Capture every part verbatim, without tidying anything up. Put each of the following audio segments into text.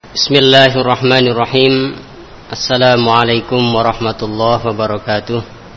Bismillahirrahmanirrahim. Assalamualaikum warahmatullahi wabarakatuh.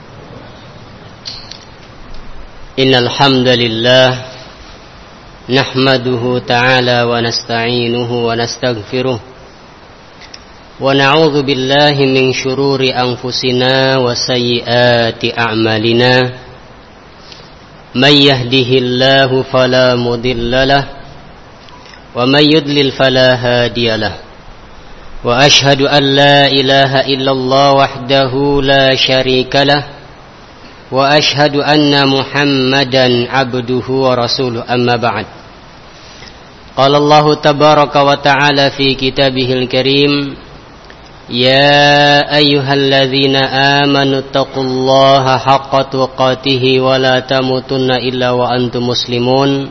Innal hamdalillah nahmaduhu ta'ala wa nasta'inuhu wa nastaghfiruh wa na'udzu billahi min shururi anfusina wa sayyiati a'malina. May yahdihillahu fala mudilla lahu wa may yudlil fala hadiya lahu. Wa ashhadu an la ilaha illallah wahdahu la syarika lah. Wa ashhadu anna Muhammadan abduhu wa rasuluh, amma ba'd. Qala Allah tabaraka wa ta'ala fi kitabihil karim, ya ayyuhalladzina amanu taqullaha haqqa tuqatih wa la tamutunna illa wa antum muslimun.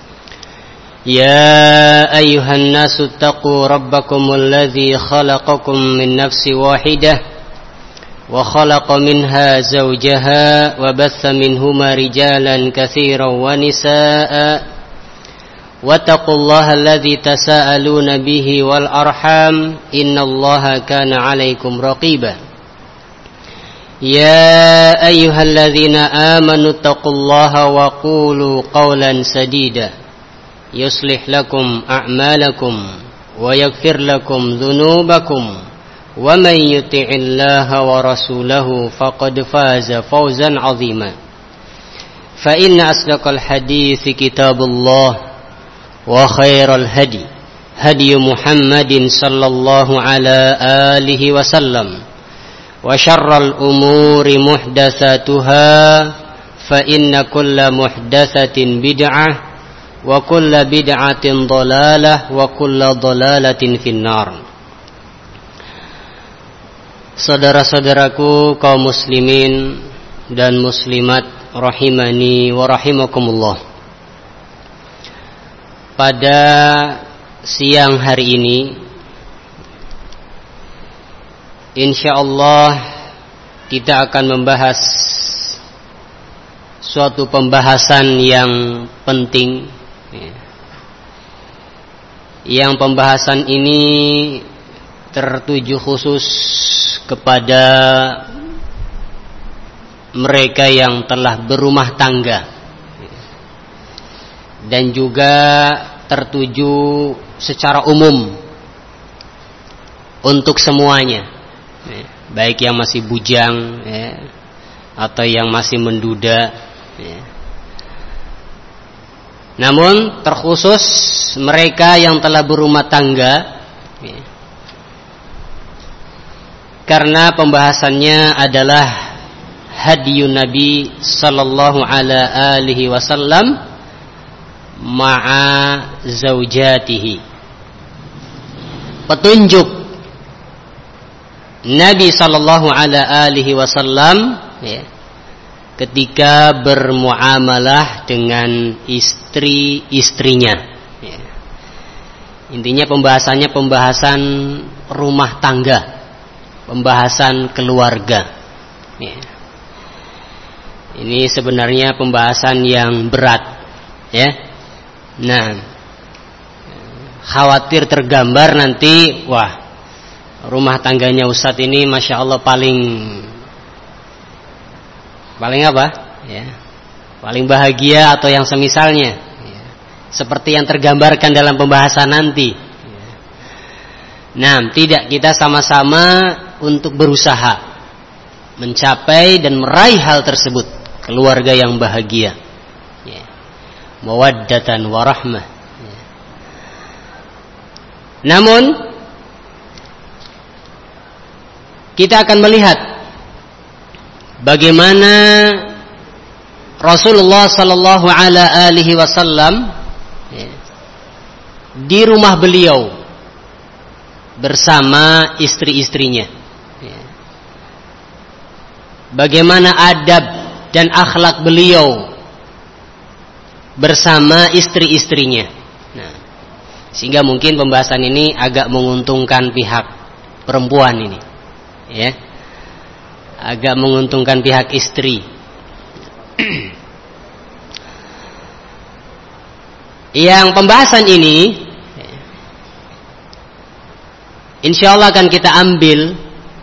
يا أيها الناس اتقوا ربكم الذي خلقكم من نفس واحدة وخلق منها زوجها وبث منهما رجالا كثيرا ونساء واتقوا الله الذي تساءلون به والأرحام إن الله كان عليكم رقيبا يا أيها الذين آمنوا اتقوا الله وقولوا قولا سديدا يصلح لكم أعمالكم ويغفر لكم ذنوبكم ومن يطع الله ورسوله فقد فاز فوزا عظيما فإن أصدق الحديث كتاب الله وخير الهدي هدي محمد صلى الله على آله وسلم وشر الأمور محدثاتها فإن كل محدثة بدعة wa kullu bid'atin dhalalah wa kullu dhalalatin finnar. Saudara-saudaraku kaum muslimin dan muslimat rahimani wa rahimakumullah. Pada siang hari ini insyaallah kita akan membahas suatu pembahasan yang penting, yang pembahasan ini tertuju khusus kepada mereka yang telah berumah tangga dan juga tertuju secara umum untuk semuanya, baik yang masih bujang ya, atau yang masih menduda ya. Namun terkhusus mereka yang telah berumah tangga ya, karena pembahasannya adalah hadiyun Nabi sallallahu ala alihi wasallam ma'a zaujatihi, petunjuk Nabi sallallahu ala alihi wasallam ya, ketika bermuamalah dengan istri-istrinya ya. Intinya pembahasannya pembahasan rumah tangga, pembahasan keluarga ya. Ini sebenarnya pembahasan yang berat ya. Nah, khawatir tergambar nanti, wah, rumah tangganya Ustadz ini Masya Allah paling Paling apa? Ya, paling bahagia atau yang semisalnya ya, seperti yang tergambarkan dalam pembahasan nanti ya. Nah, tidak, kita sama-sama untuk berusaha mencapai dan meraih hal tersebut, keluarga yang bahagia ya, mawaddatan warahmah ya. Namun kita akan melihat bagaimana Rasulullah sallallahu ala alihi wasallam ya, di rumah beliau bersama istri-istrinya ya. Bagaimana adab dan akhlak beliau bersama istri-istrinya. Nah, sehingga mungkin pembahasan ini agak menguntungkan pihak perempuan ini ya, agak menguntungkan pihak istri. Yang pembahasan ini insyaallah akan kita ambil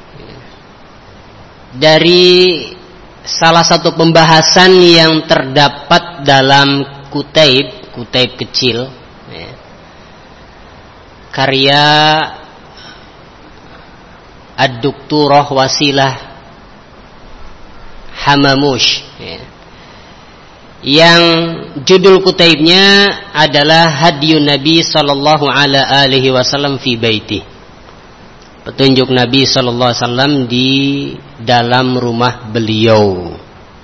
dari salah satu pembahasan yang terdapat dalam kutaib, kutaib kecil, ya, karya Ad-Doktorah Wasilah Hamamush, ya, yang judul kutaibnya adalah Hadyun Nabi sallallahu alaihi wasallam fi baiti, petunjuk Nabi sallallahu alaihi wasallam di dalam rumah beliau.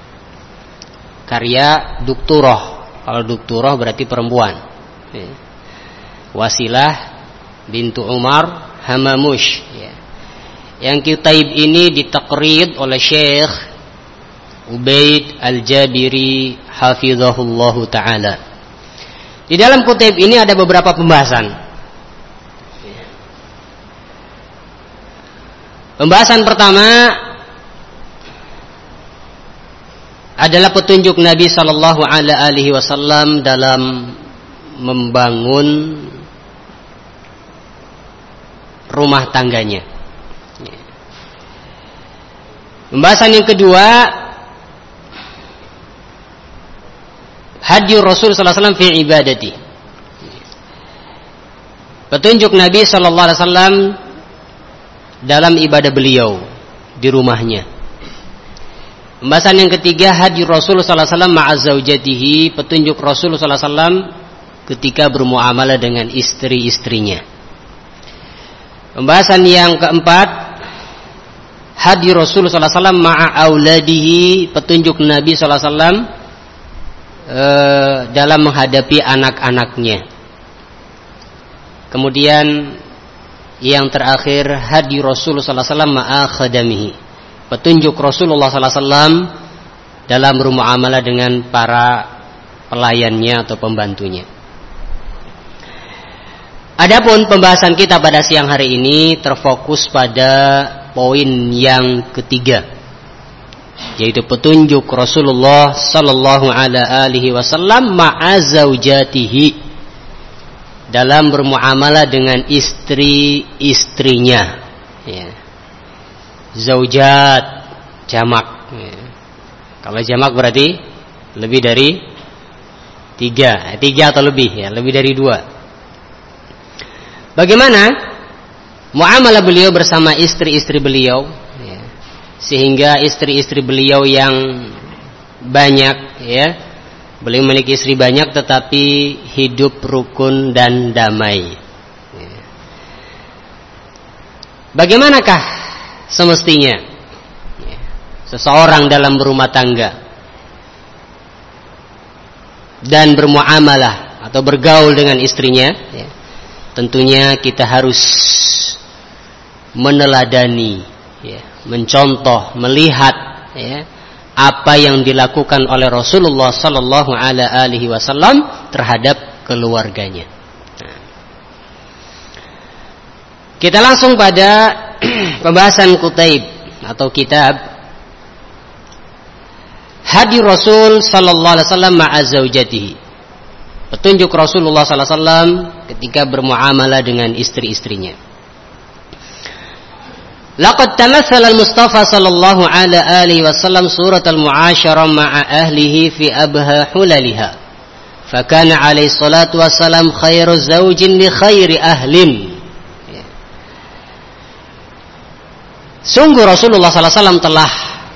Karya Doktorah. Kalau Doktorah berarti perempuan. Wasilah bintu Umar Hamamush. Yang kitaib ini ditakrid oleh Syekh Ubaid Al-Jabiri hafizahullahu ta'ala. Di dalam kitaib ini ada beberapa pembahasan. Pembahasan pertama adalah petunjuk Nabi sallallahu alaihi wasallam dalam membangun rumah tangganya. Pembahasan yang kedua, hadyu Rasul sallallahu alaihi wasallam fi ibadati. Petunjuk Nabi sallallahu alaihi wasallam dalam ibadah beliau di rumahnya. Pembahasan yang ketiga, hadyu Rasul sallallahu alaihi wasallam ma'a zaujatihi, petunjuk Rasul sallallahu alaihi wasallam ketika bermuamalah dengan istri-istrinya. Pembahasan yang keempat, hadyu Rasul sallallahu alaihi wasallam ma'a auladihi, petunjuk Nabi sallallahu alaihi wasallam eh, dalam menghadapi anak-anaknya. Kemudian yang terakhir, hadyu Rasul sallallahu alaihi wasallam ma'a khadamihi, petunjuk Rasulullah sallallahu alaihi wasallam dalam bermuamalah dengan para pelayannya atau pembantunya. Adapun pembahasan kita pada siang hari ini terfokus pada poin yang ketiga, yaitu petunjuk Rasulullah sallallahu alaihi wasallam ma'a zaujatihi, dalam bermuamalah dengan istri-istrinya, ya. Zaujat jamak, ya. Kalau jamak berarti lebih dari tiga, tiga atau lebih, ya, lebih dari dua. Bagaimana muamalah beliau bersama istri-istri beliau, ya, sehingga istri-istri beliau yang banyak, ya, beliau memiliki istri banyak tetapi hidup rukun dan damai. Bagaimanakah semestinya seseorang dalam berumah tangga dan bermuamalah atau bergaul dengan istrinya? Tentunya kita harus meneladani, mencontoh, melihat, ya, apa yang dilakukan oleh Rasulullah sallallahu alaihi wasallam terhadap keluarganya. Nah, kita langsung pada pembahasan kutaib atau kitab Hadyu Rasul sallallahu alaihi wasallam ma'a zaujatihi, petunjuk Rasulullah sallallahu alaihi wasallam ketika bermuamalah dengan istri-istrinya. Laqad tamassala al-Mustafa sallallahu alaihi wasallam surat al-mu'asyarah ma'a ahlihi fi abha hulaliha. Fa kana alaihi salatu wassalam khairu zawjin li khairi ahlin. Sungguh Rasulullah sallallahu alaihi wasallam telah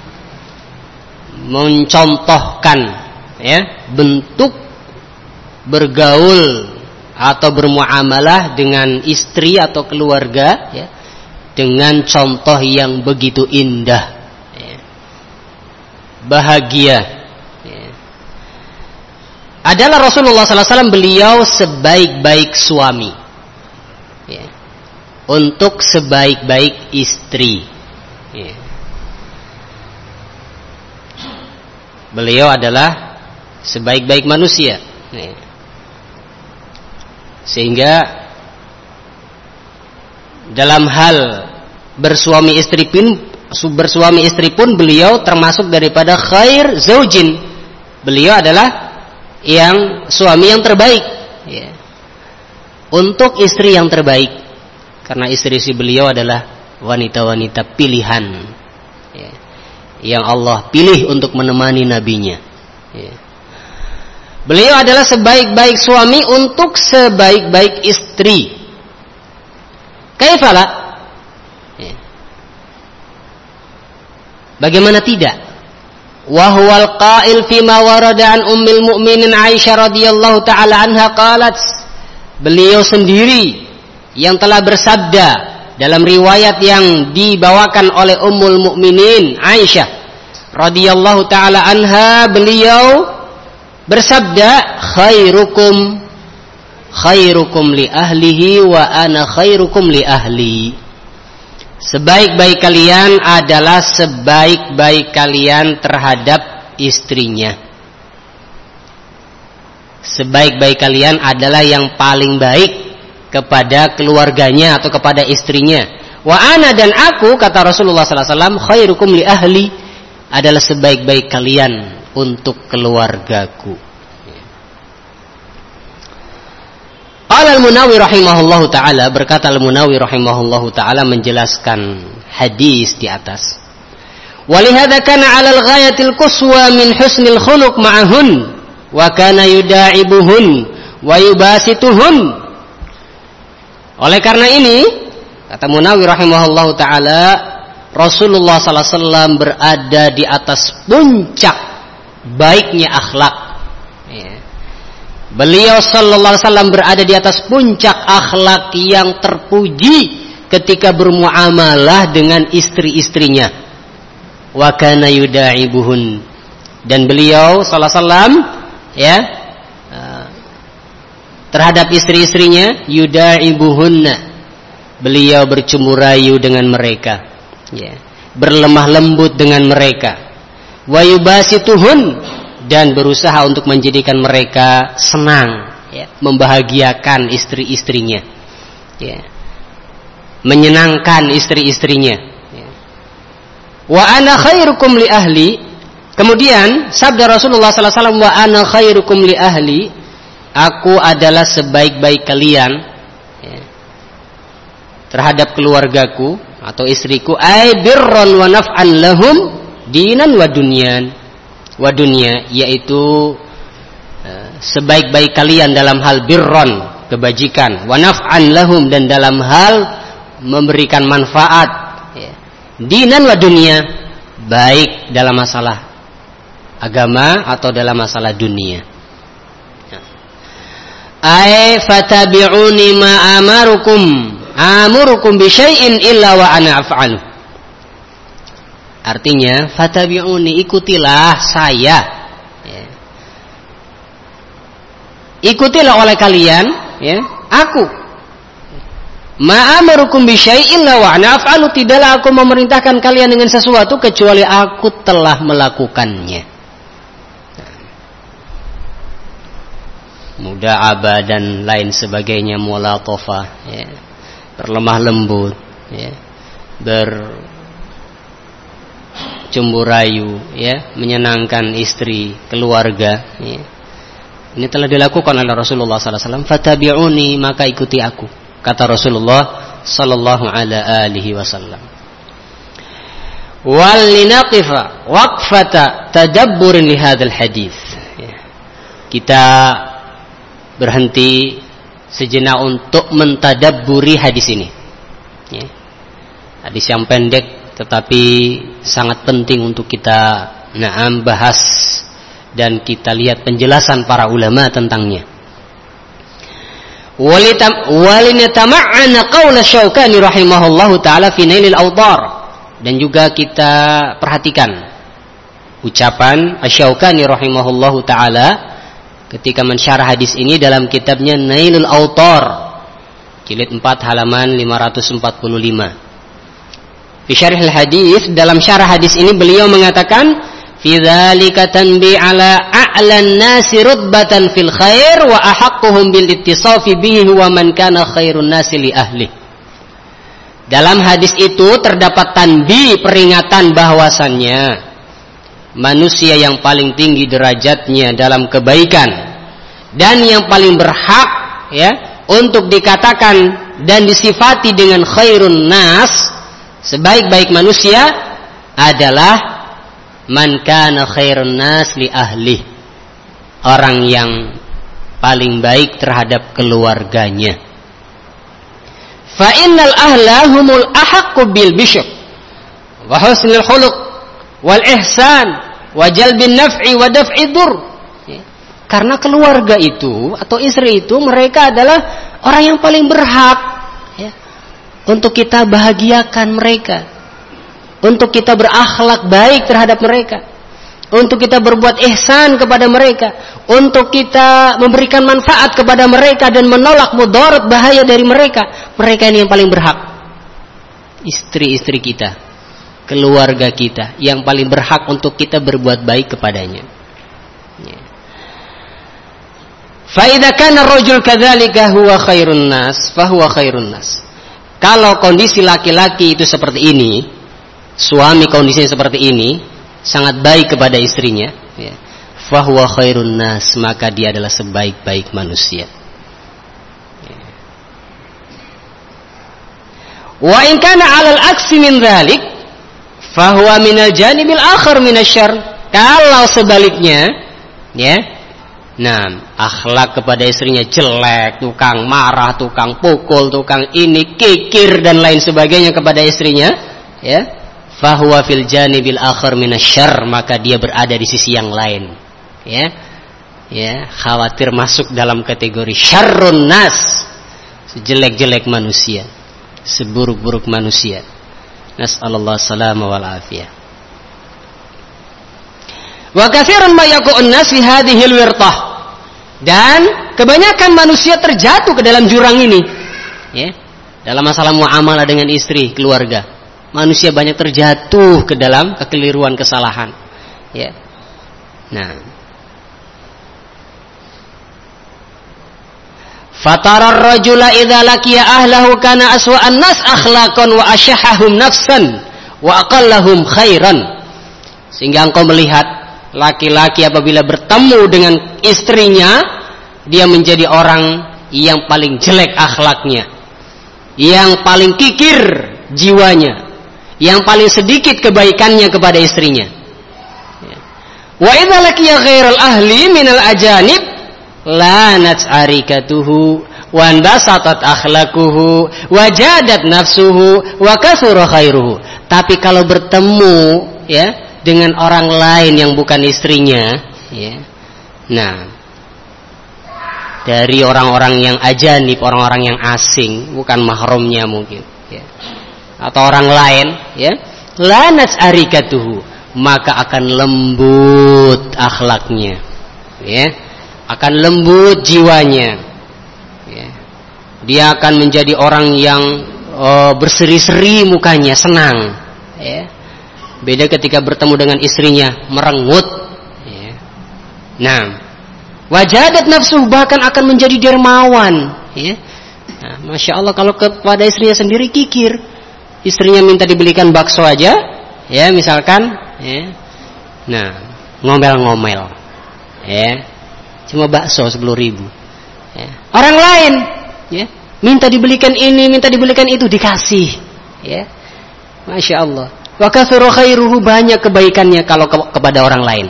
mencontohkan, ya, bentuk bergaul atau bermuamalah dengan istri atau keluarga, ya, dengan contoh yang begitu indah, ya, bahagia, ya. Adalah Rasulullah sallallahu alaihi wasallam beliau sebaik-baik suami, ya, untuk sebaik-baik istri, ya. Beliau adalah sebaik-baik manusia, ya. Sehingga dalam hal bersuami istri pun bersuami istri pun beliau termasuk daripada khair zaujin. Beliau adalah yang suami yang terbaik, ya, untuk istri yang terbaik. karena istri-istri beliau adalah wanita-wanita pilihan, ya, yang Allah pilih untuk menemani nabinya. Ya. Beliau adalah sebaik-baik suami untuk sebaik-baik istri. Kaifala? Ya. Bagaimana tidak? Wa huwal qail fi ma warada an ummil mu'minin Aisyah radhiyallahu taala anha qalat. Beliau sendiri yang telah bersabda dalam riwayat yang dibawakan oleh Ummul Mukminin Aisyah radhiyallahu taala anha, beliau bersabda, khairukum khairukum li ahlihi wa ana khairukum li ahli. Sebaik-baik kalian adalah sebaik-baik kalian terhadap istrinya. Sebaik-baik kalian adalah yang paling baik kepada keluarganya atau kepada istrinya. Wa ana, dan aku, kata Rasulullah sallallahu alaihi wasallam, khairukum li ahli, adalah sebaik-baik kalian untuk keluargaku. Qala al-Munawi rahimahullahu taala, berkata al-Munawi rahimahullahu taala menjelaskan hadis di atas. Walihada kana 'ala al-ghayatil quswa min husnil khuluq ma'ahun wa kana yuda'ibuhun wa yubasituhun. Oleh karena ini, kata Munawi rahimahullahu taala, Rasulullah sallallahu alaihi wasallam berada di atas puncak baiknya akhlak. Ya. Beliau sallallahu alaihi wasallam berada di atas puncak akhlak yang terpuji ketika bermuamalah dengan istri-istrinya. Wa kana yuda'ibuhun, dan beliau sallallahu alaihi wasallam ya terhadap istri-istrinya, yuda'ibuhunna, beliau bercumbu rayu dengan mereka, ya, berlemah lembut dengan mereka. Wa yubasituhun, dan berusaha untuk menjadikan mereka senang, ya, membahagiakan istri-istrinya, ya, menyenangkan istri-istrinya. Ya. Wa ana khairukum li ahli. Kemudian sabda Rasulullah sallallahu alaihi wasallam, wa ana khairukum li ahli, aku adalah sebaik-baik kalian, ya, terhadap keluargaku atau istriku, ay birran wa naf'an lahum dinan wa dunyan wa dunya, yaitu uh, sebaik-baik kalian dalam hal birron, kebajikan, wa naf'an lahum, dan dalam hal memberikan manfaat, ya, dinan wa dunya, baik dalam masalah agama atau dalam masalah dunia. Ay fatabi'uni ma amarukum amurukum bi syai'in illa wa ana af'alu. Artinya, fatabi'uni, ikutilah saya, ya. Ikutilah oleh kalian, ya, aku. Ma amurukum bi syai'in illa wa ana af'alu, tidaklah aku memerintahkan kalian dengan sesuatu kecuali aku telah melakukannya. Muda'abah dan lain sebagainya, mulatafah, ya, berlemah lembut, ya, bercumbu rayu, ya, menyenangkan istri, keluarga, ya. Ini telah dilakukan oleh Rasulullah sallallahu alaihi wasallam. Fatabi'uni, maka ikuti aku, kata Rasulullah sallallahu alaihi wasallam. Wal linaqifa waqfata tadabburin li hadzal hadis. Kita berhenti sejenak untuk mentadabburi hadis ini, ya. Hadis yang pendek tetapi sangat penting untuk kita na'am bahas dan kita lihat penjelasan para ulama tentangnya. Walinatama'ana qaul Syaukani rahimahullahu taala fi Nailil Awtar, dan juga kita perhatikan ucapan Syaukani rahimahullahu taala ketika mensyarah hadis ini dalam kitabnya Nailul Awtar, jilid empat halaman lima ratus empat puluh lima. Fi syarhil hadis, dalam syarah hadis ini beliau mengatakan, fi dzalika tanbi ala a'lan nasi rutbatan fil khair wa ahaqquhum bil ittisafi bihi wa man kana khairun nasi li ahli. Dalam hadis itu terdapat tanbih, peringatan bahwasannya manusia yang paling tinggi derajatnya dalam kebaikan dan yang paling berhak, ya, untuk dikatakan dan disifati dengan khairun nas, sebaik-baik manusia adalah man kana khairun nas li ahli, orang yang paling baik terhadap keluarganya. Fa innal ahla humul ahaqqu bil bishr wa husnil khuluq wal ihsan wa jalbin naf'i wa daf'i dur. Karena keluarga itu atau istri itu, mereka adalah orang yang paling berhak ya, untuk kita bahagiakan mereka, untuk kita berakhlak baik terhadap mereka, untuk kita berbuat ihsan kepada mereka, untuk kita memberikan manfaat kepada mereka dan menolak mudarat bahaya dari mereka. Mereka ini yang paling berhak. Istri-istri kita, keluarga kita yang paling berhak untuk kita berbuat baik kepadanya. Ya. Fa idza kana ar-rajul kadzalika huwa khairun nas, fa huwa khairun nas. Kalau kondisi laki-laki itu seperti ini, suami kondisinya seperti ini, sangat baik kepada istrinya, ya, fahuwa khairun nas, maka dia adalah sebaik-baik manusia. Ya. Wa in kana 'alal aksi min dzalik, fahuwa minal janibil akhar minasyarr. Kalau sebaliknya, ya, nah, akhlak kepada istrinya jelek, tukang marah, tukang pukul, tukang ini, kikir dan lain sebagainya kepada istrinya, ya, fahuwa fil janibil akhar minasyarr, maka dia berada di sisi yang lain, ya, ya, khawatir masuk dalam kategori syarrun nas, sejelek-jelek manusia, seburuk-buruk manusia. Nas'alullah salama wal afiyah. Wa katsirun ma yaqa'un nas fi hadhil wirtah, dan kebanyakan manusia terjatuh ke dalam jurang ini, ya, dalam masalah muamalah dengan istri, keluarga. Manusia banyak terjatuh ke dalam kekeliruan, kesalahan, ya. Nah, fatara ar-rajula idza laqiya ahlahu kana aswa'an nas akhlaqan wa ashahhum nafsan wa aqallahum khairan. Sehingga engkau melihat laki-laki apabila bertemu dengan istrinya, dia menjadi orang yang paling jelek akhlaknya, yang paling kikir jiwanya, yang paling sedikit kebaikannya kepada istrinya. Wa idza laqiya ghairal ahli minal ajanib lanat arikatuhu wa anbasatat akhlaquhu wa jadat nafsuhu wa kathura khairuhu. Tapi kalau bertemu, ya, dengan orang lain yang bukan istrinya, ya, nah, dari orang-orang yang ajanib, orang-orang yang asing, bukan mahramnya mungkin, ya, atau orang lain, ya, lanat arikatuhu, maka akan lembut akhlaknya, ya, akan lembut jiwanya, ya. Dia akan menjadi orang yang oh, berseri-seri mukanya, senang, ya. Beda ketika bertemu dengan istrinya, merengut, ya. Nah, wajadat nafsuh, bahkan akan menjadi dermawan, ya. Nah, Masya Allah, kalau kepada istrinya sendiri kikir, istrinya minta dibelikan bakso aja, ya, misalkan, ya, nah, ngomel-ngomel, ya, cuma bakso sepuluh ribu, ya. Orang lain, ya, minta dibelikan ini, minta dibelikan itu, dikasih, ya. Masya Allah. Wa katsura khairuhu, banyak kebaikannya kalau ke- kepada orang lain.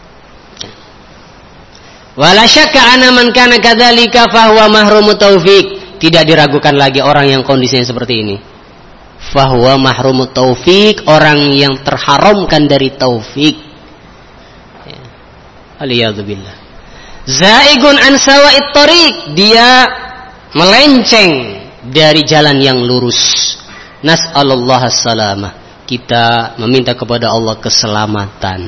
Wala syakka anna man kana kadzalika fa huwa mahrumut taufik. Tidak diragukan lagi orang yang kondisinya seperti ini. Fa huwa mahrumut taufik, orang yang terharamkan dari taufik. Ya. Aliyadzubillah. Zaigun an sawa'it tariq, dia melenceng dari jalan yang lurus. Nas'alullah as-salamah. Kita meminta kepada Allah keselamatan.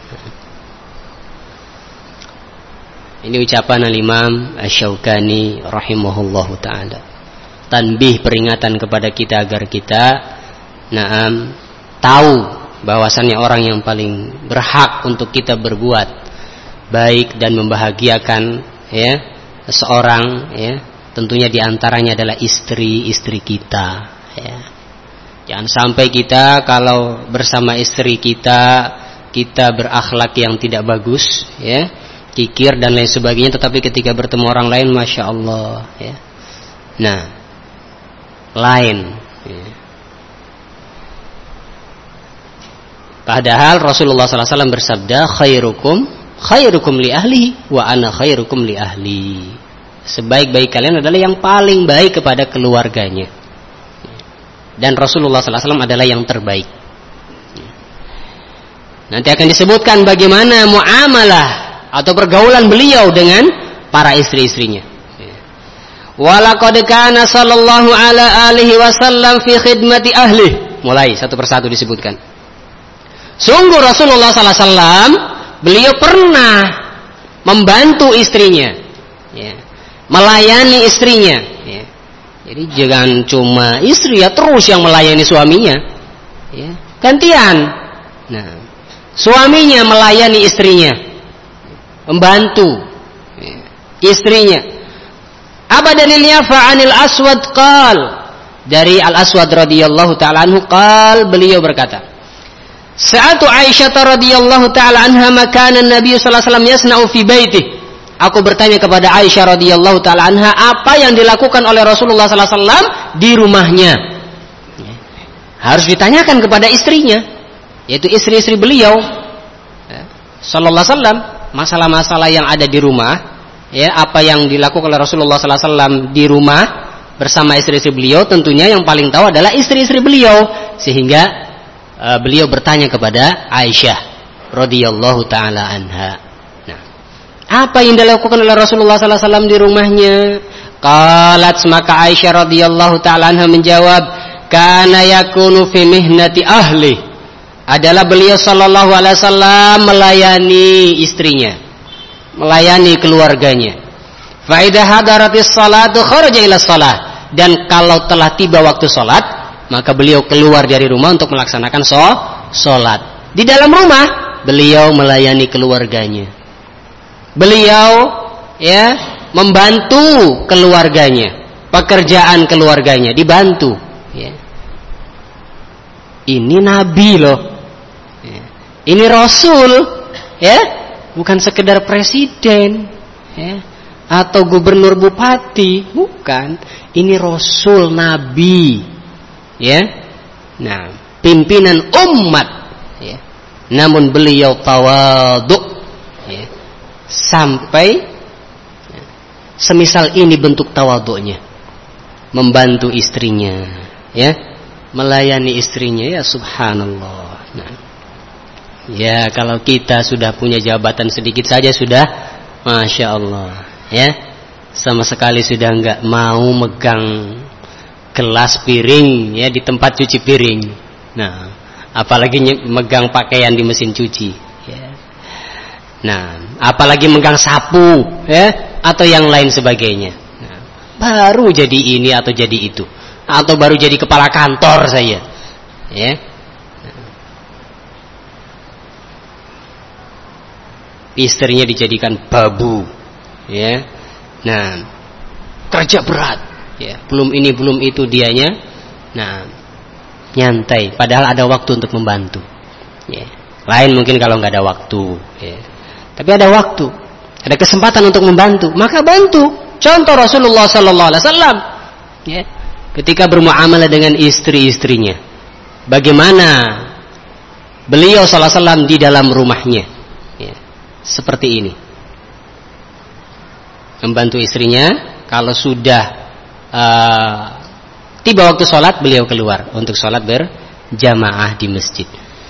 Ini ucapan al-Imam Asy-Syaukani rahimahullahu ta'ala. Tanbih, peringatan kepada kita agar kita na'am tahu bahwasannya orang yang paling berhak untuk kita berbuat baik dan membahagiakan, ya, seorang, ya, tentunya diantaranya adalah istri-istri kita, ya. Jangan sampai kita kalau bersama istri kita kita berakhlak yang tidak bagus, ya, kikir dan lain sebagainya, tetapi ketika bertemu orang lain, masya Allah, ya. Nah, lain. Ya. Padahal Rasulullah sallallahu alaihi wasallam bersabda, khairukum khairukum li ahli wa ana khairukum li ahli. Sebaik-baik kalian adalah yang paling baik kepada keluarganya. Dan Rasulullah sallallahu alaihi wasallam adalah yang terbaik. Nanti akan disebutkan bagaimana muamalah atau pergaulan beliau dengan para istri-istrinya. Walaqad kana sallallahu ala alihi wasallam fi khidmati ahli. Mulai satu persatu disebutkan. Sungguh Rasulullah sallallahu alaihi wasallam beliau pernah membantu istrinya, ya, melayani istrinya. Ya. Jadi jangan cuma istri ya terus yang melayani suaminya, ya. Gantian. Nah, suaminya melayani istrinya, membantu ya, istrinya. Apa dalilnya? Fa'anil Aswad qal, dari Al Aswad radhiyallahu taala anhu qal, beliau berkata, Sa'atu Aisyah radhiyallahu taala anha makana Nabi sallallahu alaihi wasallam yasna'u fi baitihi. Aku bertanya kepada Aisyah radhiyallahu taala anha apa yang dilakukan oleh Rasulullah sallallahu alaihi wasallam di rumahnya. Harus ditanyakan kepada istrinya, yaitu istri-istri beliau sallallahu alaihi wasallam, masalah-masalah yang ada di rumah, ya, apa yang dilakukan oleh Rasulullah sallallahu alaihi wasallam di rumah bersama istri-istri beliau, tentunya yang paling tahu adalah istri-istri beliau, sehingga Uh, beliau bertanya kepada Aisyah radhiyallahu taala anha. Nah, apa yang dilakukan oleh Rasulullah sallallahu alaihi wasallam di rumahnya? Qalat, maka Aisyah radhiyallahu taala anha menjawab, kana yakunu fi mihnati ahli. Adalah beliau sallallahu alaihi wasallam melayani istrinya, melayani keluarganya. Fa idza hadaratis salatu kharaja ila shalah. Dan kalau telah tiba waktu salat, maka beliau keluar dari rumah untuk melaksanakan sholat. Di dalam rumah beliau melayani keluarganya. Beliau ya membantu keluarganya, pekerjaan keluarganya dibantu. Ya. Ini Nabi loh, ya. Ini Rasul, ya, bukan sekedar presiden, ya, atau gubernur bupati, bukan. Ini Rasul, Nabi. Ya, nah, pimpinan umat, ya. Namun beliau tawadhu, ya. Sampai ya, semisal ini bentuk tawadhunya, membantu istrinya, ya, melayani istrinya, ya subhanallah. Nah, ya kalau kita sudah punya jabatan sedikit saja sudah, masya Allah, ya, sama sekali sudah nggak mau megang gelas piring ya di tempat cuci piring. Nah, apalagi megang pakaian di mesin cuci. Ya. Nah, apalagi megang sapu ya atau yang lain sebagainya. Nah, baru jadi ini atau jadi itu, atau baru jadi kepala kantor saya. Ya. Nah. Istrinya dijadikan babu. Ya. Nah, kerja berat. Ya, belum ini belum itu dianya, nah nyantai. Padahal ada waktu untuk membantu. Ya. Lain mungkin kalau nggak ada waktu. Ya. Tapi ada waktu, ada kesempatan untuk membantu, maka bantu. Contoh Rasulullah Sallallahu Alaihi Wasallam, ya, ketika bermuamalah dengan istri-istrinya, bagaimana beliau Sallallahu Alaihi Wasallam di dalam rumahnya, ya, seperti ini, membantu istrinya. Kalau sudah Uh, tiba waktu sholat, beliau keluar untuk sholat berjamaah di masjid.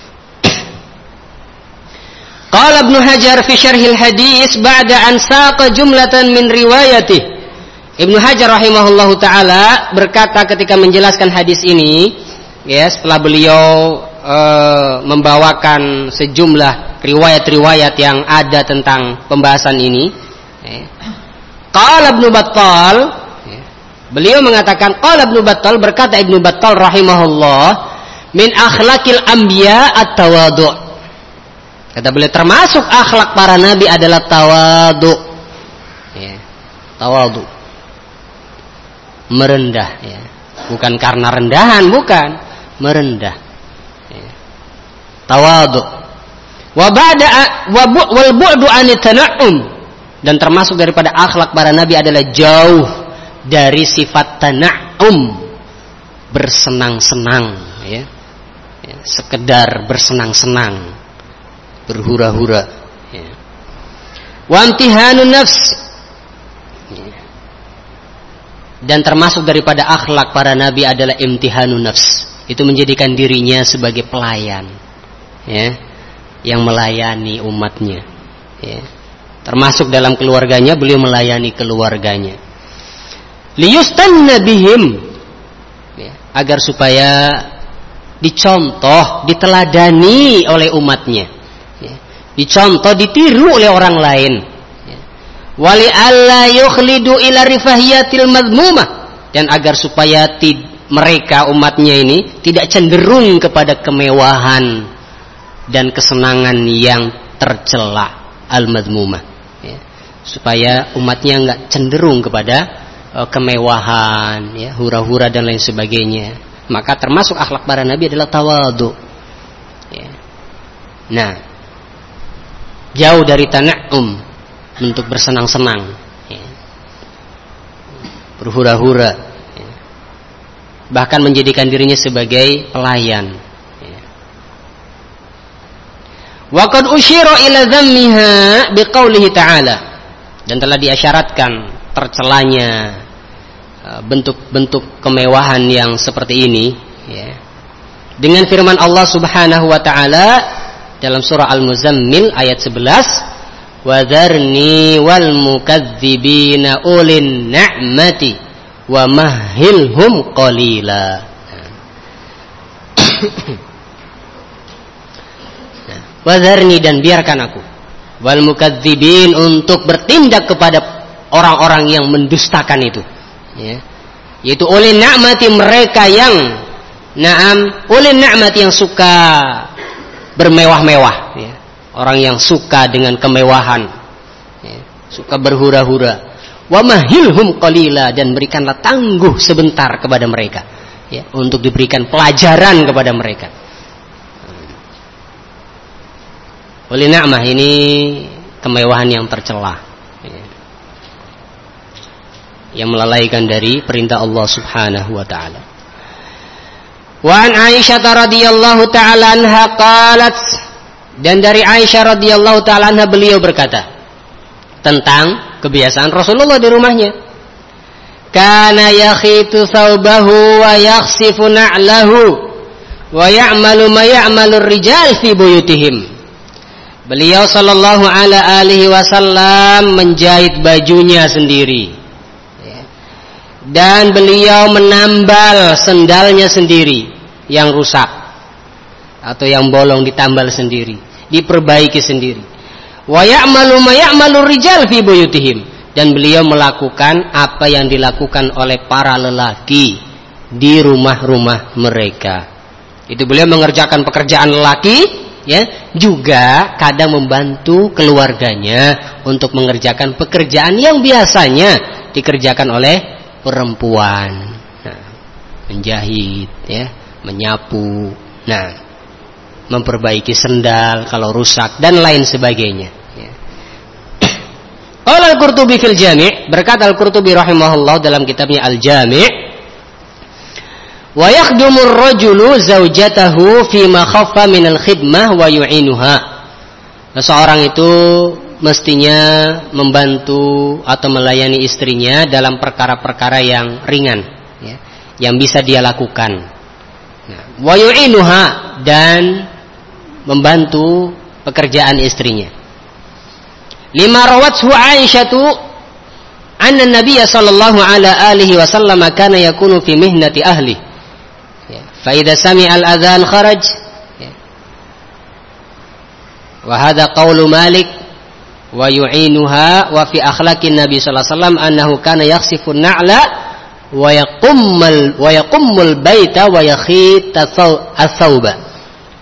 Qala Ibnu Hajar fi syarhil hadis ba'da an saqa jumlatan min riwayatih. Ibnu Hajar rahimahullahu taala berkata ketika menjelaskan hadis ini, ya, setelah beliau uh, membawakan sejumlah riwayat-riwayat yang ada tentang pembahasan ini, ya. Qala Ibnu Battal, beliau mengatakan, qala Ibnu Battal, berkata Ibnu Battal rahimahullah, min akhlaqil anbiya at-tawadhu. Kata beliau, termasuk akhlak para nabi adalah tawadhu. Ya, tawadhu. Merendah, ya. Bukan karena rendahan, bukan, merendah. Ya. Tawadhu. Wa ba'da wa wal bu'du anit tana'um. Dan termasuk daripada akhlak para nabi adalah jauh dari sifat tana'um, bersenang-senang, ya. Ya, sekedar bersenang-senang, berhura-hura, ya. Wa imtihanun nafs, ya. Dan termasuk daripada akhlak para nabi adalah imtihanun nafs, itu menjadikan dirinya sebagai pelayan, ya, yang melayani umatnya, ya. Termasuk dalam keluarganya, beliau melayani keluarganya. Liyustanna bihim, ya, agar supaya dicontoh, diteladani oleh umatnya, ya. Dicontoh, ditiru oleh orang lain, ya. Wali alla yukhlidu ila rifahiyatil madmumah, dan agar supaya tid, mereka umatnya ini tidak cenderung kepada kemewahan dan kesenangan yang tercela, al-madmumah, ya. Supaya umatnya enggak cenderung kepada uh, kemewahan, ya, hura-hura dan lain sebagainya. Maka termasuk akhlak para nabi adalah tawadhu, ya. Nah, jauh dari tana'um, untuk bersenang-senang, ya, berhura-hura, ya. Bahkan menjadikan dirinya sebagai pelayan, ya. Wa qad usyira ila dhammiha biqaulihi ta'ala, dan telah diisyaratkan tercelanya bentuk-bentuk kemewahan yang seperti ini, ya, dengan firman Allah Subhanahu wa taala dalam surah Al-Muzammil ayat sebelas, wa dzarni wal mukadzibina ulin ni'mati wa mahhilhum qalila. Wa dzarni, dan biarkan aku, wal mukadzibin, untuk bertindak kepada orang-orang yang mendustakan itu, ya, yaitu oleh nikmati, mereka yang naam oleh nikmati, yang suka bermewah-mewah, ya. Orang yang suka dengan kemewahan, ya, suka berhura-hura. Wa mahilhum qalila, dan berikanlah tangguh sebentar kepada mereka, ya, untuk diberikan pelajaran kepada mereka. Oleh nikmah ini kemewahan yang tercela, yang melalaikan dari perintah Allah Subhanahu wa taala. Wa an Aisyah radhiyallahu taala anha qalat, dan dari Aisyah radhiyallahu taala anha beliau berkata tentang kebiasaan Rasulullah di rumahnya. Kana yakhitu thawbahu wa yakhsifu na'lahu wa ya'malu ma ya'malu ar-rijal fi buyutihim. Beliau sallallahu alaihi wasallam menjahit bajunya sendiri, dan beliau menambal sendalnya sendiri yang rusak atau yang bolong, ditambal sendiri, diperbaiki sendiri. Wa ya'malu ma ya'malu rijal fi buyutihim, dan beliau melakukan apa yang dilakukan oleh para lelaki di rumah-rumah mereka. Itu beliau mengerjakan pekerjaan lelaki, ya, juga kadang membantu keluarganya untuk mengerjakan pekerjaan yang biasanya dikerjakan oleh perempuan, nah, menjahit, ya, menyapu, nah, memperbaiki sendal kalau rusak dan lain sebagainya, ya. Qala Al-Qurtubi fil Jami', berkata Al-Qurtubi rahimahullah dalam kitabnya Al-Jami', wa yakhdumur rajulu zaujatahu fi ma khaffa min al-khidmah wa yu'inuha. Seseorang itu mestinya membantu atau melayani istrinya dalam perkara-perkara yang ringan, ya, yang bisa dia lakukan. Wa yu'inuha, dan membantu pekerjaan istrinya. Lima rawathu Aisyatu anna Nabiy sallallahu alaihi wasallam kana yakunu fi mihnati ahli, ya, fa idza sami'a al-adzan kharaj, ya. Wa hadha qawlu Malik wa yu'inuha, wa fi akhlaqin Nabi sallallahu alaihi wasallam annahu kana yakhsifu an-na'la wa yaqummal wa yaqummul baita wa yakhit ath-thawba.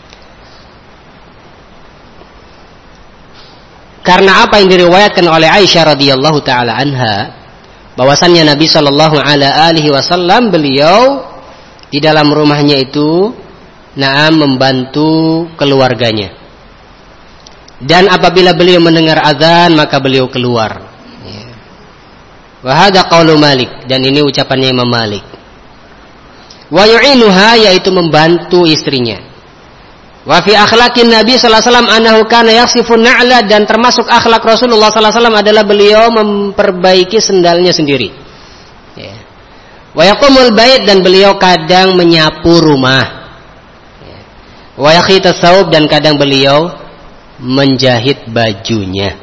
Karena apa yang diriwayatkan oleh Aisyah radhiyallahu taala anha, bahwasannya Nabi sallallahu alaihi wasallam beliau di dalam rumahnya itu na'am membantu keluarganya. Dan apabila beliau mendengar azan maka beliau keluar. Wa hadza qaulu Malik, dan ini ucapannya Imam Malik. wa yu'inuha, yaitu membantu istrinya. Wa fi akhlaqin Nabi sallallahu alaihi wasallam annahu kana yaksifu na'la, dan termasuk akhlak Rasulullah sallallahu alaihi wasallam adalah beliau memperbaiki sendalnya sendiri. Ya. Wa yaqumul bait, dan beliau kadang menyapu rumah. Ya. Wa yakhitas saub, dan kadang beliau menjahit bajunya.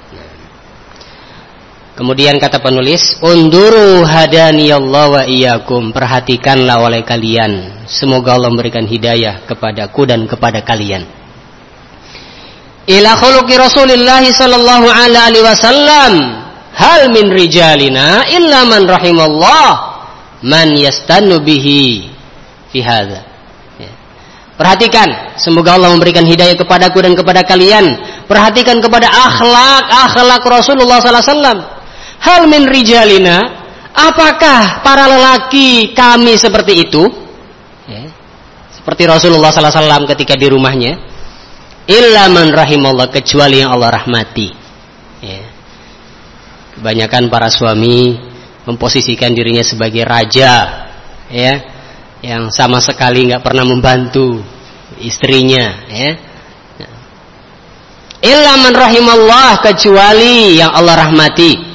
Kemudian kata penulis, unduru hadaniyallahu wa iyyakum, perhatikanlah oleh kalian, semoga Allah memberikan hidayah kepadaku dan kepada kalian. Ila khuluqi Rasulillah sallallahu alaihi wasallam, hal min rijalina illa man rahimallah man yastannu bihi fi hadza. Ya. Perhatikan, semoga Allah memberikan hidayah kepadaku dan kepada kalian. Perhatikan kepada akhlak-akhlak Rasulullah sallallahu alaihi wasallam. Hal min rijalina, apakah para lelaki kami seperti itu? Ya. Seperti Rasulullah sallallahu alaihi wasallam ketika di rumahnya. Illa man rahimallah, kecuali yang Allah rahmati. Ya. Kebanyakan para suami memposisikan dirinya sebagai raja, ya, yang sama sekali nggak pernah membantu istrinya. Ya. Illa man rahimallah, kecuali yang Allah rahmati.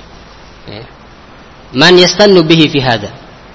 Man yastannu bihi fi hada.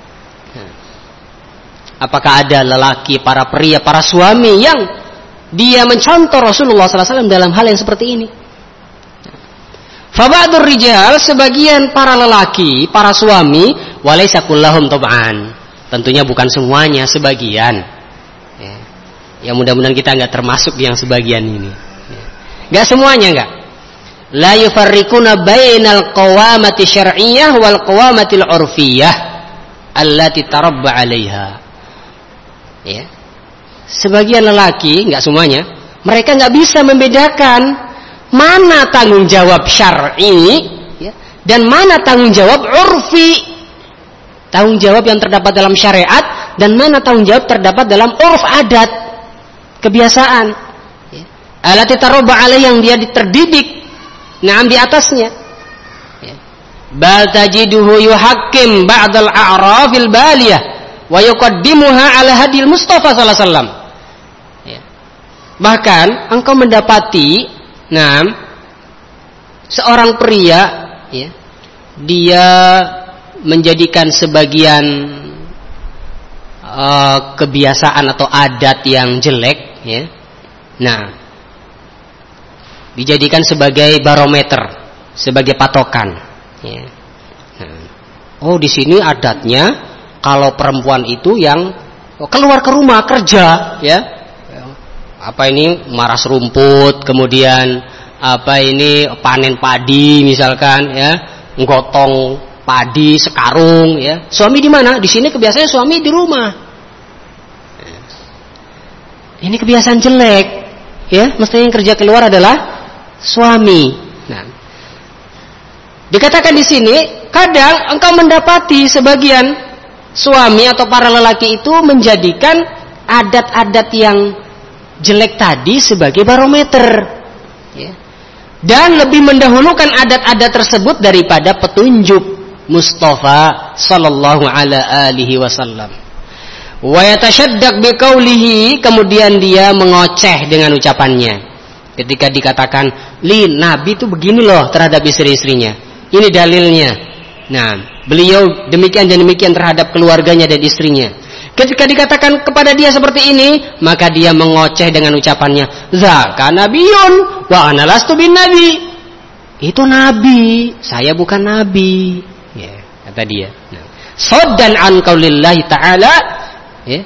Apakah ada lelaki, para pria, para suami yang dia mencontoh Rasulullah sallallahu alaihi wasallam dalam hal yang seperti ini? Fa ba'dur rijal, sebagian para lelaki, para suami, walaysa kullahum tab'an. Tentunya bukan semuanya, sebagian. Ya, ya mudah-mudahan kita enggak termasuk yang sebagian ini. Enggak semuanya, enggak. La yufarriquna bainal qawamati syar'iyyah wal qawamatil 'urfiyyah allati tarabba 'alaiha. Ya. Sebagian lelaki, enggak semuanya, mereka enggak bisa membedakan mana tanggung jawab syar'i, ya, dan mana tanggung jawab 'urfi. Tanggung jawab yang terdapat dalam syariat dan mana tanggung jawab terdapat dalam 'urf, adat, kebiasaan. Ya. Allati tarabba 'alaiha, yang dia terdidik Naam di atasnya. Bal tajiduhu yuhakkim ba'dal a'rafil baliyah wa yuqaddimuha ala hadil Mustafa sallallahu alaihi wasallam. Bahkan engkau mendapati, naam, seorang pria, ya, dia menjadikan sebagian uh, kebiasaan atau adat yang jelek, ya. Nah, dijadikan sebagai barometer, sebagai patokan. Ya. Nah, oh di sini adatnya kalau perempuan itu yang keluar ke rumah kerja, ya, apa ini maras rumput, kemudian apa ini panen padi misalkan, ya, gotong padi sekarung, ya. Suami di mana? Di sini kebiasaannya suami di rumah. Ini kebiasaan jelek, ya. Mestinya yang kerja keluar adalah suami. Nah, dikatakan di sini, kadang engkau mendapati sebagian suami atau para lelaki itu menjadikan adat-adat yang jelek tadi sebagai barometer, ya, dan lebih mendahulukan adat-adat tersebut daripada petunjuk Mustafa sallallahu alaihi wasallam. Wa yatashaddaq biqaulihi, kemudian dia mengoceh dengan ucapannya. Ketika dikatakan, li Nabi itu begini loh terhadap istri-istrinya, ini dalilnya. Nah, beliau demikian dan demikian terhadap keluarganya dan istrinya. Ketika dikatakan kepada dia seperti ini, maka dia mengoceh dengan ucapannya, zaka nabiyun wa ana lastu bin nabi. Itu nabi, saya bukan nabi, ya, kata dia. Nah, saddan an qaulillahi ta'ala, ya.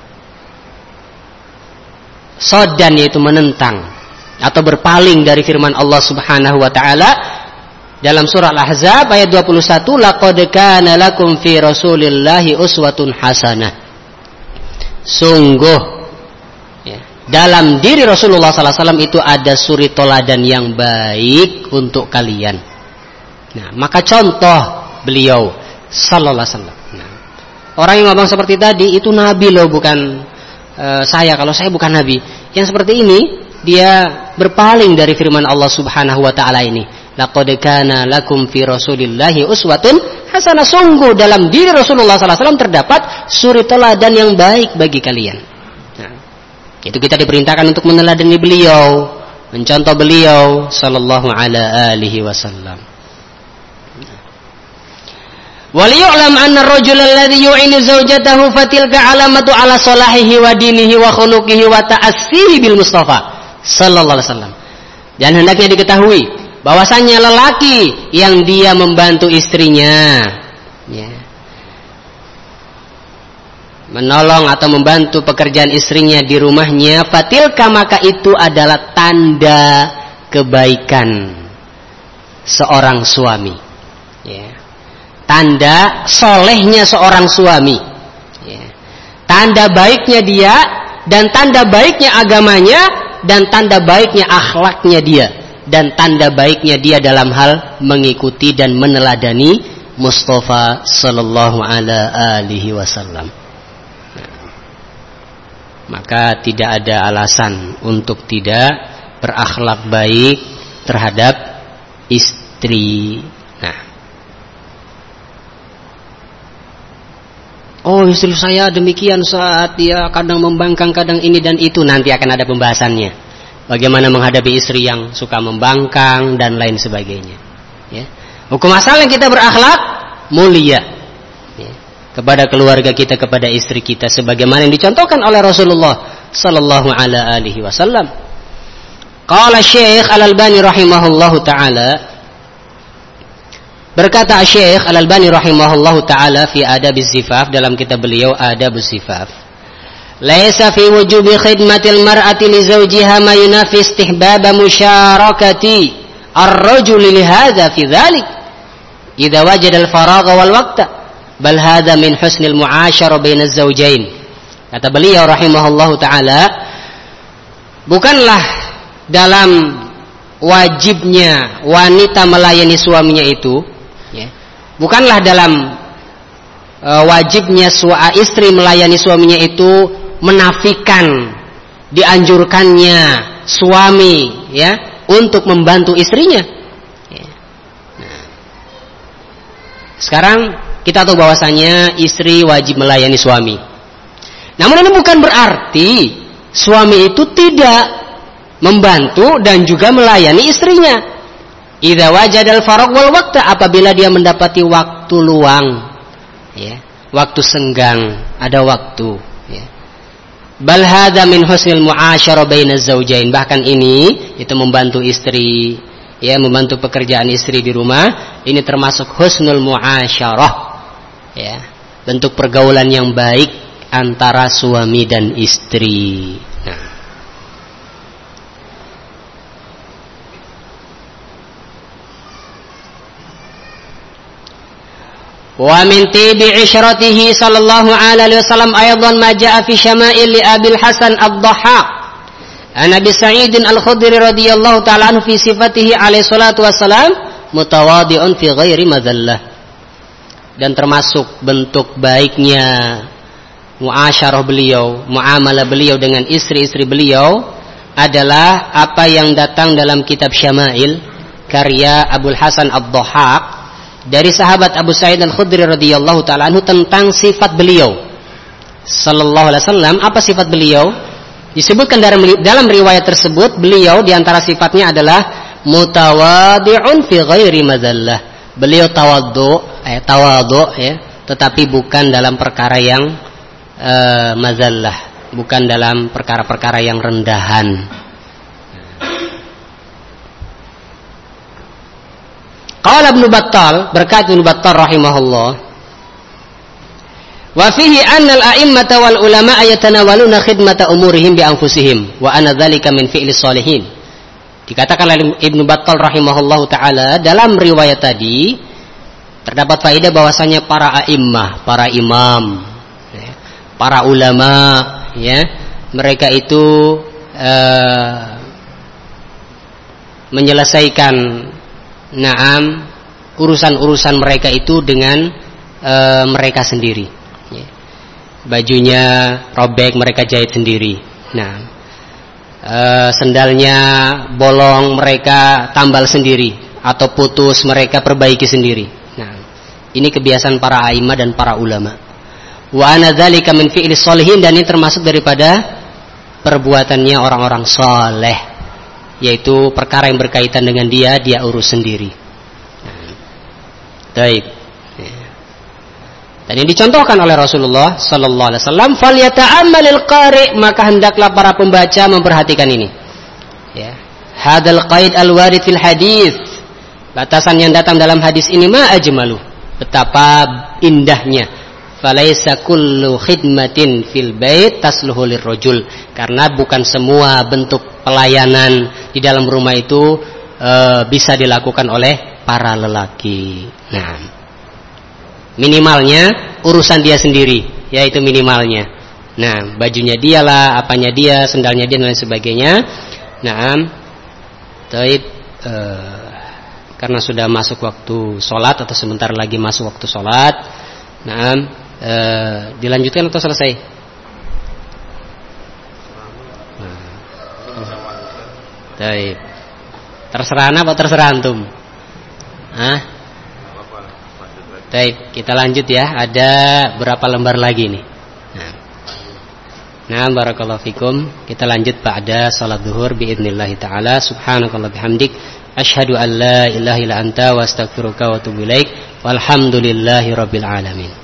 Saddan yaitu menentang atau berpaling dari firman Allah Subhanahu wa taala dalam surah Al-Ahzab ayat dua puluh satu, laqad kana lakum fi Rasulillahi uswatun hasanah. Sungguh, ya, dalam diri Rasulullah sallallahu alaihi wasallam itu ada suri teladan yang baik untuk kalian. Nah, maka contoh beliau sallallahu alaihi wasallam. Nah, orang yang ngomong seperti tadi itu nabi loh, bukan uh, saya. Kalau saya bukan nabi. Yang seperti ini dia berpaling dari firman Allah Subhanahu wa taala ini. laqad kana lakum fi Rasulillahi uswatun hasanah. Sungguh dalam diri Rasulullah sallallahu alaihi wasallam terdapat suri teladan yang baik bagi kalian. Nah, itu kita diperintahkan untuk meneladani beliau, mencontoh beliau sallallahu alaihi wasallam. Waliyu'lam anna ar-rajul alladhi yu'inu zawjatahu fatilka alamatu ala salahihi wa dinihi wa khuluqihi wa ta'assihi bil Mustafa sallallahu alaihi wasallam. Dan hendaknya diketahui bahwasanya lelaki yang dia membantu istrinya, ya, menolong atau membantu pekerjaan istrinya di rumahnya, fatilka maka itu adalah tanda kebaikan seorang suami, ya. Tanda solehnya seorang suami, ya. Tanda baiknya dia, dan tanda baiknya agamanya, dan tanda baiknya akhlaknya dia, dan tanda baiknya dia dalam hal mengikuti dan meneladani Mustafa sallallahu alaihi wasallam. Maka tidak ada alasan untuk tidak berakhlak baik terhadap istri. Nah, oh, istri saya demikian saat dia kadang membangkang, kadang ini dan itu. Nanti akan ada pembahasannya. Bagaimana menghadapi istri yang suka membangkang dan lain sebagainya. Ya. Hukum asalnya kita berakhlak mulia, ya, kepada keluarga kita, kepada istri kita, sebagaimana yang dicontohkan oleh Rasulullah sallallahu alaihi wasallam. Qala Syekh Al-Albani rahimahullahu taala, berkata Syekh Al-Albani rahimahullahu taala fi Adabuz Zifaf, dalam kitab beliau Adabuz Zifaf, laisa fi wujubi khidmatil mar'ati li zawjiha ma yunafi istihbab musyarakati ar-rajuli li hadza fi dzalik idza wajada al-faragha wal waqta bal hadza min husnil mu'asyarah bainaz zawjain. Kata beliau rahimahullahu taala, bukanlah dalam wajibnya wanita melayani suaminya itu, ya, bukanlah dalam uh, wajibnya sua istri melayani suaminya itu menafikan dianjurkannya suami, ya, untuk membantu istrinya. Ya. Nah, sekarang kita tahu bahwasanya istri wajib melayani suami. Namun ini bukan berarti suami itu tidak membantu dan juga melayani istrinya. Idza wajadal faragh wal waqta, apabila dia mendapati waktu luang, ya, waktu senggang, ada waktu, ya. Bal hadza min husnil mu'asyarah bainaz zawjain, bahkan ini itu membantu istri, ya, membantu pekerjaan istri di rumah, ini termasuk husnul mu'asyarah, ya, bentuk pergaulan yang baik antara suami dan istri. Nah, wa min tibi isyratihi sallallahu alaihi wasallam aidan ma jaa fi syama'il li Abil Hasan Ad-Dhahhak an Abi Sa'id Al-Khudri radhiyallahu ta'ala anhu fi sifatihi alaihi salatu wassalam mutawadhi'un fi ghairi madhallah. Dan termasuk bentuk baiknya muasyarah beliau, muamalah beliau dengan istri-istri beliau adalah apa yang datang dalam kitab Syama'il karya Abul Hasan Ad-Dhahhak dari sahabat Abu Sa'id Al-Khudri radhiyallahu ta'ala anhu tentang sifat beliau sallallahu alaihi wasallam. Apa sifat beliau? Disebutkan dalam, dalam riwayat tersebut, beliau diantara sifatnya adalah mutawadhi'un fi ghairi madhallah. Beliau tawadhu, eh, tawadhu, ya, tetapi bukan dalam perkara yang eh, madhallah, bukan dalam perkara-perkara yang rendahan. Qala Ibnu Battal, berkata Ibnu Battal rahimahullah, wa fihi anna al-a'immata wal ulama yatanawaluna khidmata umurihim bi anfusihim wa anna dzalika min fi'li shalihin. Dikatakan oleh Ibnu Battal rahimahullahu taala dalam riwayat tadi terdapat faedah bahwasanya para a'immah, para imam, ya, para ulama, ya, mereka itu uh, menyelesaikan naam urusan-urusan mereka itu dengan e, mereka sendiri, ya. Bajunya robek mereka jahit sendiri. Nah, e, sendalnya bolong mereka tambal sendiri. atau putus mereka perbaiki sendiri. Nah, ini kebiasaan para a'immah dan para ulama. Wa ana dzalika min fi'lis sholihin, dan ini termasuk daripada perbuatannya orang-orang saleh, yaitu perkara yang berkaitan dengan dia dia urus sendiri. Nah, baik. Dan ini dicontohkan oleh Rasulullah sallallahu alaihi wasallam, falyata'ammalil qari', maka hendaklah para pembaca memperhatikan ini. Ya. Hadzal qaid al-warid fil hadis. Batasan yang datang dalam hadis ini ma ajmalu. Betapa indahnya. Falaisa kullu khidmatin fil bait tasluhu lirrajul, karena bukan semua bentuk pelayanan di dalam rumah itu e, bisa dilakukan oleh para lelaki. Nah, minimalnya urusan dia sendiri, yaitu minimalnya. Nah, bajunya dialah, apanya dia, sendalnya dia dan lain sebagainya. Nah, taib e, karena sudah masuk waktu sholat atau sebentar lagi masuk waktu sholat. Nah, Uh, dilanjutkan atau selesai? Baik. Terserah apa terserah antum? Hah? Baik, kita lanjut ya. Ada berapa lembar lagi nih? Nah, nah barakallahu fikum. Kita lanjut ba'da salat zuhur biidznillah taala. Subhanakallah bihamdik, asyhadu an la ilaha illa anta wa astaghfiruka wa atubu ilaik. Walhamdulillahi rabbil alamin.